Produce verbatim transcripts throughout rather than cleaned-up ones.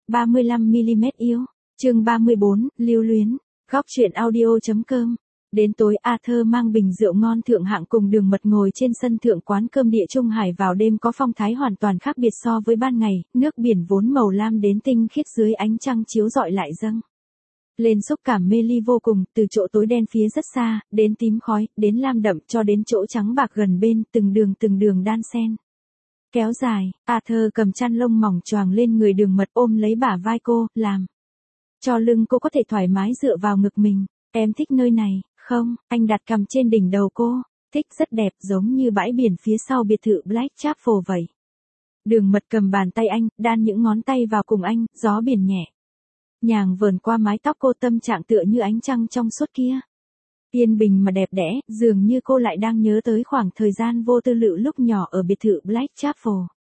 ba mươi lăm mi-li-mét yêu. Chương ba mươi bốn, lưu luyến. Góc truyện audio chấm com. Đến tối Arthur mang bình rượu ngon thượng hạng cùng Đường Mật ngồi trên sân thượng quán cơm địa Trung Hải vào đêm có phong thái hoàn toàn khác biệt so với ban ngày, nước biển vốn màu lam đến tinh khiết dưới ánh trăng chiếu rọi lại dâng lên xúc cảm mê ly vô cùng, từ chỗ tối đen phía rất xa, đến tím khói, đến lam đậm cho đến chỗ trắng bạc gần bên, từng đường từng đường đan xen kéo dài. Arthur cầm chăn lông mỏng choàng lên người Đường Mật ôm lấy bả vai cô, làm cho lưng cô có thể thoải mái dựa vào ngực mình. Em thích nơi này, không? Anh đặt cằm trên đỉnh đầu cô. Thích, rất đẹp, giống như bãi biển phía sau biệt thự Black Chapel vậy. Đường Mật cầm bàn tay anh, đan những ngón tay vào cùng anh, gió biển nhẹ nhàng vờn qua mái tóc cô, tâm trạng tựa như ánh trăng trong suốt kia. Yên bình mà đẹp đẽ, dường như cô lại đang nhớ tới khoảng thời gian vô tư lự lúc nhỏ ở biệt thự Black Chapel.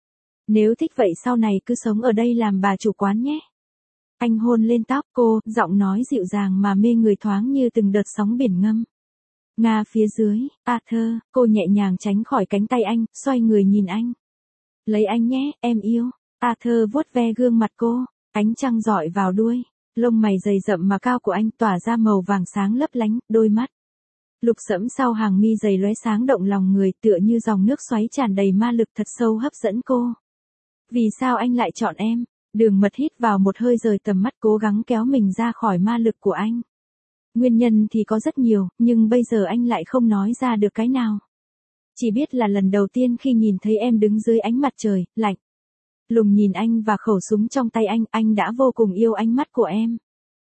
Nếu thích vậy sau này cứ sống ở đây làm bà chủ quán nhé. Anh hôn lên tóc cô, giọng nói dịu dàng mà mê người thoáng như từng đợt sóng biển ngâm nga phía dưới. Arthur, cô nhẹ nhàng tránh khỏi cánh tay anh, xoay người nhìn anh. Lấy anh nhé, em yêu. Arthur vuốt ve gương mặt cô, ánh trăng rọi vào đuôi lông mày dày rậm mà cao của anh tỏa ra màu vàng sáng lấp lánh, đôi mắt lục sẫm sau hàng mi dày lóe sáng động lòng người, tựa như dòng nước xoáy tràn đầy ma lực thật sâu hấp dẫn cô. Vì sao anh lại chọn em? Đường Mật hít vào một hơi rời tầm mắt, cố gắng kéo mình ra khỏi ma lực của anh. Nguyên nhân thì có rất nhiều, nhưng bây giờ anh lại không nói ra được cái nào. Chỉ biết là lần đầu tiên khi nhìn thấy em đứng dưới ánh mặt trời, lạnh lùng nhìn anh và khẩu súng trong tay anh, anh đã vô cùng yêu ánh mắt của em.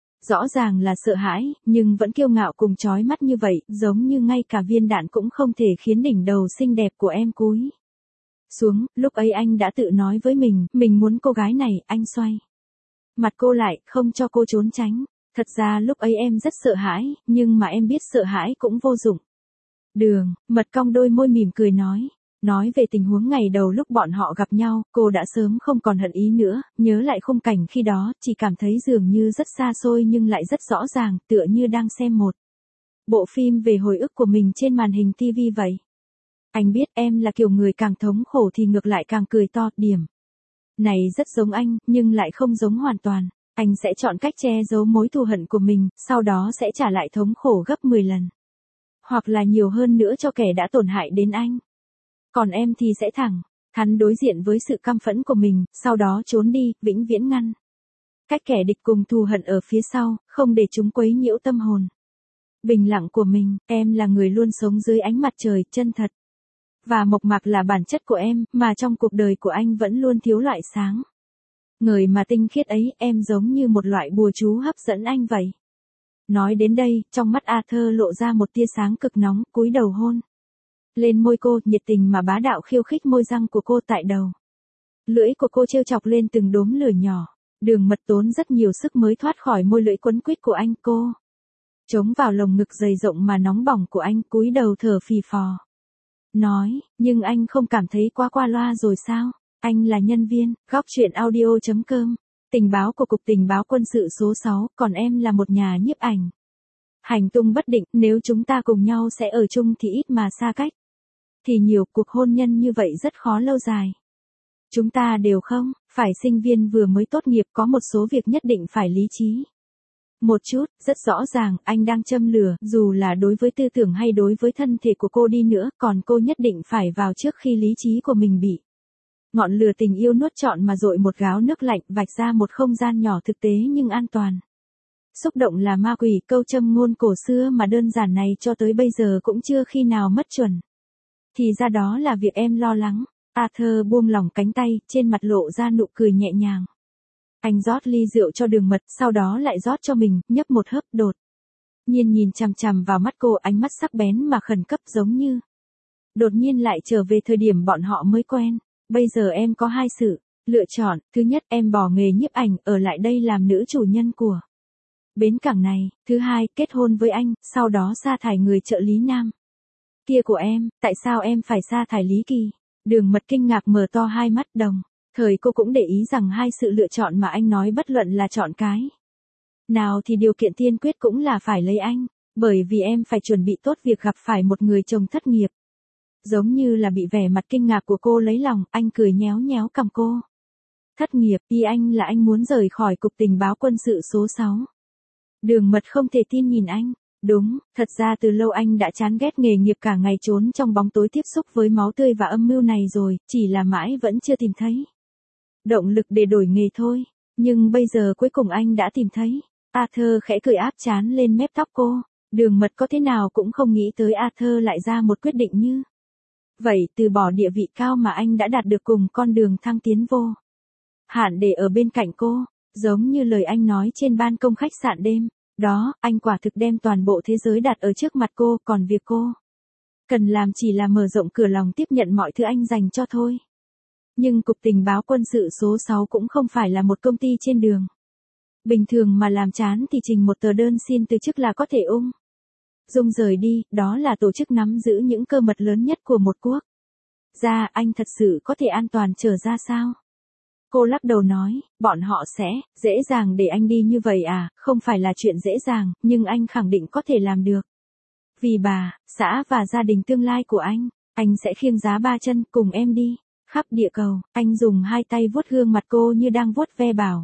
Rõ ràng là sợ hãi, nhưng vẫn kiêu ngạo cùng chói mắt như vậy, giống như ngay cả viên đạn cũng không thể khiến đỉnh đầu xinh đẹp của em cúi xuống. Lúc ấy anh đã tự nói với mình, mình muốn cô gái này. Anh xoay mặt cô lại, không cho cô trốn tránh. Thật ra lúc ấy em rất sợ hãi, nhưng mà em biết sợ hãi cũng vô dụng. Đường Mật cong đôi môi mỉm cười nói. Nói về tình huống ngày đầu lúc bọn họ gặp nhau, cô đã sớm không còn hận ý nữa, nhớ lại khung cảnh khi đó, chỉ cảm thấy dường như rất xa xôi nhưng lại rất rõ ràng, tựa như đang xem một bộ phim về hồi ức của mình trên màn hình ti vi vậy. Anh biết em là kiểu người càng thống khổ thì ngược lại càng cười to. Điểm này rất giống anh, nhưng lại không giống hoàn toàn. Anh sẽ chọn cách che giấu mối thù hận của mình, sau đó sẽ trả lại thống khổ gấp mười lần. Hoặc là nhiều hơn nữa cho kẻ đã tổn hại đến anh. Còn em thì sẽ thẳng thắn đối diện với sự căm phẫn của mình, sau đó trốn đi, vĩnh viễn ngăn cách kẻ địch cùng thù hận ở phía sau, không để chúng quấy nhiễu tâm hồn bình lặng của mình. Em là người luôn sống dưới ánh mặt trời, chân thật và mộc mạc là bản chất của em, mà trong cuộc đời của anh vẫn luôn thiếu loại sáng ngời mà tinh khiết ấy. Em giống như một loại bùa chú hấp dẫn anh vậy. Nói đến đây, trong mắt Arthur lộ ra một tia sáng cực nóng, cúi đầu hôn lên môi cô, nhiệt tình mà bá đạo khiêu khích môi răng của cô tại đầu lưỡi của cô trêu chọc lên từng đốm lửa nhỏ. Đường Mật tốn rất nhiều sức mới thoát khỏi môi lưỡi quấn quýt của anh. Cô chống vào lồng ngực dày rộng mà nóng bỏng của anh, cúi đầu thở phì phò nói, nhưng anh không cảm thấy quá qua loa rồi sao? Anh là nhân viên góc truyện audio chấm com, tình báo của Cục Tình báo Quân sự số sáu, còn em là một nhà nhiếp ảnh hành tung bất định. Nếu chúng ta cùng nhau sẽ ở chung thì ít mà xa cách thì nhiều. Cuộc hôn nhân như vậy rất khó lâu dài. Chúng ta đều không phải sinh viên vừa mới tốt nghiệp, có một số việc nhất định phải lý trí một chút. Rất rõ ràng, anh đang châm lửa, dù là đối với tư tưởng hay đối với thân thể của cô đi nữa, còn cô nhất định phải vào trước khi lý trí của mình bị ngọn lửa tình yêu nuốt trọn mà dội một gáo nước lạnh, vạch ra một không gian nhỏ thực tế nhưng an toàn. Xúc động là ma quỷ, câu châm ngôn cổ xưa mà đơn giản này cho tới bây giờ cũng chưa khi nào mất chuẩn. Thì ra đó là việc em lo lắng. Arthur buông lỏng cánh tay, trên mặt lộ ra nụ cười nhẹ nhàng. Anh rót ly rượu cho Đường Mật, sau đó lại rót cho mình, nhấp một hớp. Đột nhiên nhìn chằm chằm vào mắt cô, ánh mắt sắc bén mà khẩn cấp, giống như đột nhiên lại trở về thời điểm bọn họ mới quen. Bây giờ em có hai sự lựa chọn. Thứ nhất, em bỏ nghề nhiếp ảnh, ở lại đây làm nữ chủ nhân của bến cảng này. Thứ hai, kết hôn với anh, sau đó sa thải người trợ lý nam kia của em. Tại sao em phải sa thải Lý Kỳ? Đường Mật kinh ngạc mở to hai mắt. Đồng thời cô cũng để ý rằng hai sự lựa chọn mà anh nói, bất luận là chọn cái nào thì điều kiện tiên quyết cũng là phải lấy anh. Bởi vì em phải chuẩn bị tốt việc gặp phải một người chồng thất nghiệp. Giống như là bị vẻ mặt kinh ngạc của cô lấy lòng, anh cười nhéo nhéo cằm cô. Thất nghiệp, ý anh là anh muốn rời khỏi cục tình báo quân sự số sáu. Đường Mật không thể tin nhìn anh. Đúng, thật ra từ lâu anh đã chán ghét nghề nghiệp cả ngày trốn trong bóng tối tiếp xúc với máu tươi và âm mưu này rồi, chỉ là mãi vẫn chưa tìm thấy động lực để đổi nghề thôi. Nhưng bây giờ cuối cùng anh đã tìm thấy. Arthur khẽ cười áp trán lên mép tóc cô. Đường Mật có thế nào cũng không nghĩ tới Arthur lại ra một quyết định như vậy, từ bỏ địa vị cao mà anh đã đạt được cùng con đường thăng tiến vô hạn để ở bên cạnh cô, giống như lời anh nói trên ban công khách sạn đêm. Đó, anh quả thực đem toàn bộ thế giới đặt ở trước mặt cô, còn việc cô cần làm chỉ là mở rộng cửa lòng tiếp nhận mọi thứ anh dành cho thôi. Nhưng Cục Tình báo Quân sự số sáu cũng không phải là một công ty trên đường bình thường mà làm chán thì trình một tờ đơn xin từ chức là có thể ung dung rời đi, đó là tổ chức nắm giữ những cơ mật lớn nhất của một quốc gia. Anh thật sự có thể an toàn trở ra sao? Cô lắc đầu nói, bọn họ sẽ dễ dàng để anh đi như vậy à? Không phải là chuyện dễ dàng, nhưng anh khẳng định có thể làm được. Vì bà, xã và gia đình tương lai của anh, anh sẽ khiêng giá ba chân cùng em đi khắp địa cầu. Anh dùng hai tay vuốt gương mặt cô như đang vuốt ve bảo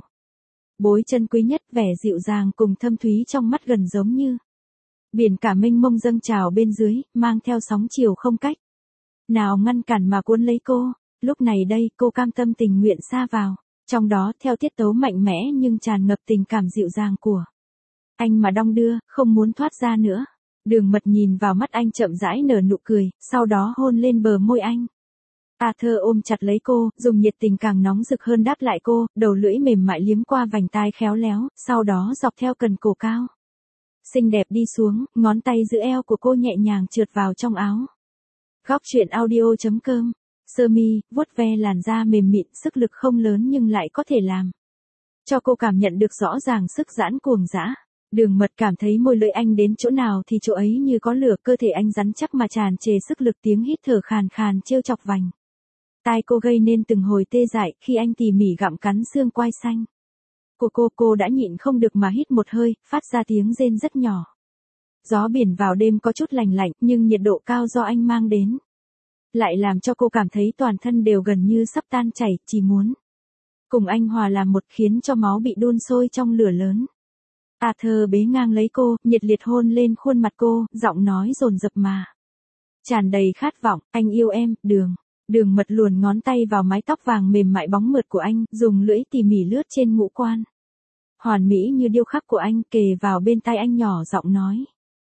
bối chân quý nhất, vẻ dịu dàng cùng thâm thúy trong mắt gần giống như biển cả mênh mông dâng trào bên dưới, mang theo sóng chiều không cách nào ngăn cản mà cuốn lấy cô. Lúc này đây, cô cam tâm tình nguyện sa vào trong đó theo tiết tấu mạnh mẽ nhưng tràn ngập tình cảm dịu dàng của anh mà đong đưa, không muốn thoát ra nữa. Đường Mật nhìn vào mắt anh chậm rãi nở nụ cười, sau đó hôn lên bờ môi anh. Arthur ôm chặt lấy cô, dùng nhiệt tình càng nóng rực hơn đáp lại cô, đầu lưỡi mềm mại liếm qua vành tai khéo léo, sau đó dọc theo cần cổ cao xinh đẹp đi xuống, ngón tay giữ eo của cô nhẹ nhàng trượt vào trong áo. Góc truyện audio chấm com. Sơ mi, vuốt ve làn da mềm mịn, sức lực không lớn nhưng lại có thể làm cho cô cảm nhận được rõ ràng sức giãn cuồng dã. Đường Mật cảm thấy môi lưỡi anh đến chỗ nào thì chỗ ấy như có lửa, cơ thể anh rắn chắc mà tràn trề sức lực, tiếng hít thở khàn khàn trêu chọc vành tai cô gây nên từng hồi tê dại khi anh tỉ mỉ gặm cắn xương quai xanh của cô. Cô đã nhịn không được mà hít một hơi, phát ra tiếng rên rất nhỏ. Gió biển vào đêm có chút lành lạnh, nhưng nhiệt độ cao do anh mang đến lại làm cho cô cảm thấy toàn thân đều gần như sắp tan chảy, chỉ muốn cùng anh hòa làm một, khiến cho máu bị đun sôi trong lửa lớn. Arthur bế ngang lấy cô, nhiệt liệt hôn lên khuôn mặt cô, giọng nói dồn dập mà tràn đầy khát vọng, anh yêu em. Đường Đường Mật luồn ngón tay vào mái tóc vàng mềm mại bóng mượt của anh, dùng lưỡi tỉ mỉ lướt trên ngũ quan hoàn mỹ như điêu khắc của anh, kề vào bên tai anh nhỏ giọng nói,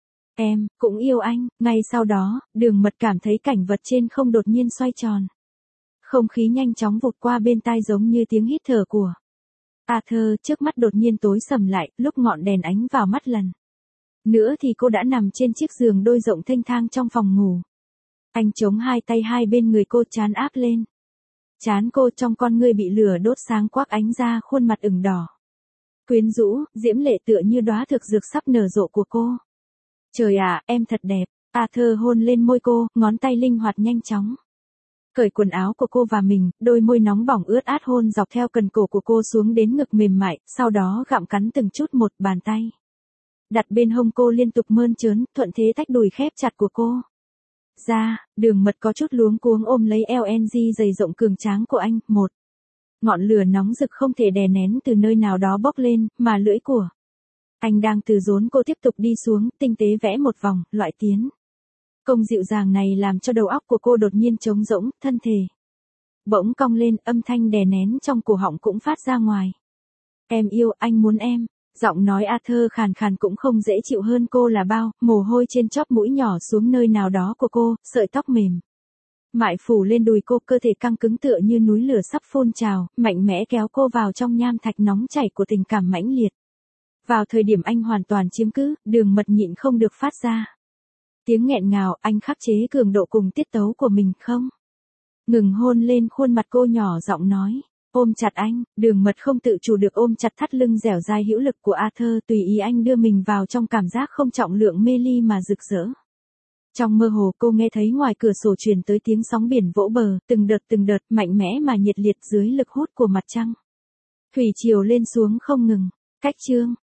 em cũng yêu anh. Ngay sau đó, Đường Mật cảm thấy cảnh vật trên không đột nhiên xoay tròn. Không khí nhanh chóng vụt qua bên tai giống như tiếng hít thở của Arthur. Trước mắt đột nhiên tối sầm lại, lúc ngọn đèn ánh vào mắt lần nữa thì cô đã nằm trên chiếc giường đôi rộng thênh thang trong phòng ngủ. Anh chống hai tay hai bên người cô, trán áp lên trán cô, trong con ngươi bị lửa đốt sáng quắc ánh ra khuôn mặt ửng đỏ quyến rũ, diễm lệ tựa như đóa thực dược sắp nở rộ của cô. Trời ạ, em thật đẹp. Arthur hôn lên môi cô, ngón tay linh hoạt nhanh chóng cởi quần áo của cô và mình, đôi môi nóng bỏng ướt át hôn dọc theo cần cổ của cô xuống đến ngực mềm mại, sau đó gặm cắn từng chút một. Bàn tay đặt bên hông cô liên tục mơn trớn, thuận thế tách đùi khép chặt của cô ra. Đường Mật có chút luống cuống ôm lấy eo en gi dày rộng cường tráng của anh. Một ngọn lửa nóng rực không thể đè nén từ nơi nào đó bốc lên, mà lưỡi của anh đang từ rốn cô tiếp tục đi xuống, tinh tế vẽ một vòng. Loại tiến công dịu dàng này làm cho đầu óc của cô đột nhiên trống rỗng, thân thể bỗng cong lên, âm thanh đè nén trong cổ họng cũng phát ra ngoài. Em yêu, anh muốn em. Giọng nói Arthur khàn khàn cũng không dễ chịu hơn cô là bao, mồ hôi trên chóp mũi nhỏ xuống nơi nào đó của cô, sợi tóc mềm mại phủ lên đùi cô, cơ thể căng cứng tựa như núi lửa sắp phun trào, mạnh mẽ kéo cô vào trong nham thạch nóng chảy của tình cảm mãnh liệt. Vào thời điểm anh hoàn toàn chiếm cứ, Đường Mật nhịn không được phát ra tiếng nghẹn ngào. Anh khắc chế cường độ cùng tiết tấu của mình, không ngừng hôn lên khuôn mặt cô, nhỏ giọng nói, ôm chặt anh. Đường Mật không tự chủ được ôm chặt thắt lưng dẻo dai hữu lực của Arthur, tùy ý anh đưa mình vào trong cảm giác không trọng lượng mê ly mà rực rỡ. Trong mơ hồ cô nghe thấy ngoài cửa sổ truyền tới tiếng sóng biển vỗ bờ, từng đợt từng đợt, mạnh mẽ mà nhiệt liệt dưới lực hút của mặt trăng thủy triều lên xuống không ngừng. Cách chương